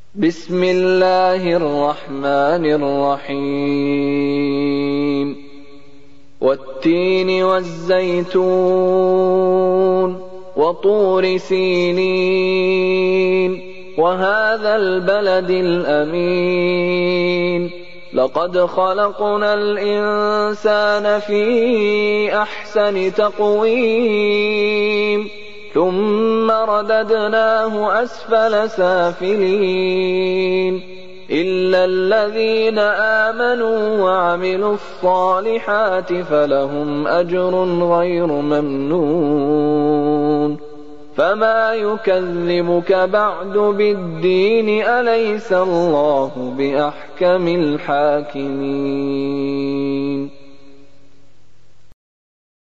بسم الله الرحمن الرحيم والتين والزيتون وطور سينين وهذا البلد الأمين لقد خلقنا الإنسان في أحسن تقويم ثم رددناه أسفل سافلين إلا الذين آمنوا وعملوا الصالحات فلهم أجر غير ممنون فما يكذبك بعد بالدين أليس الله بأحكم الحاكمين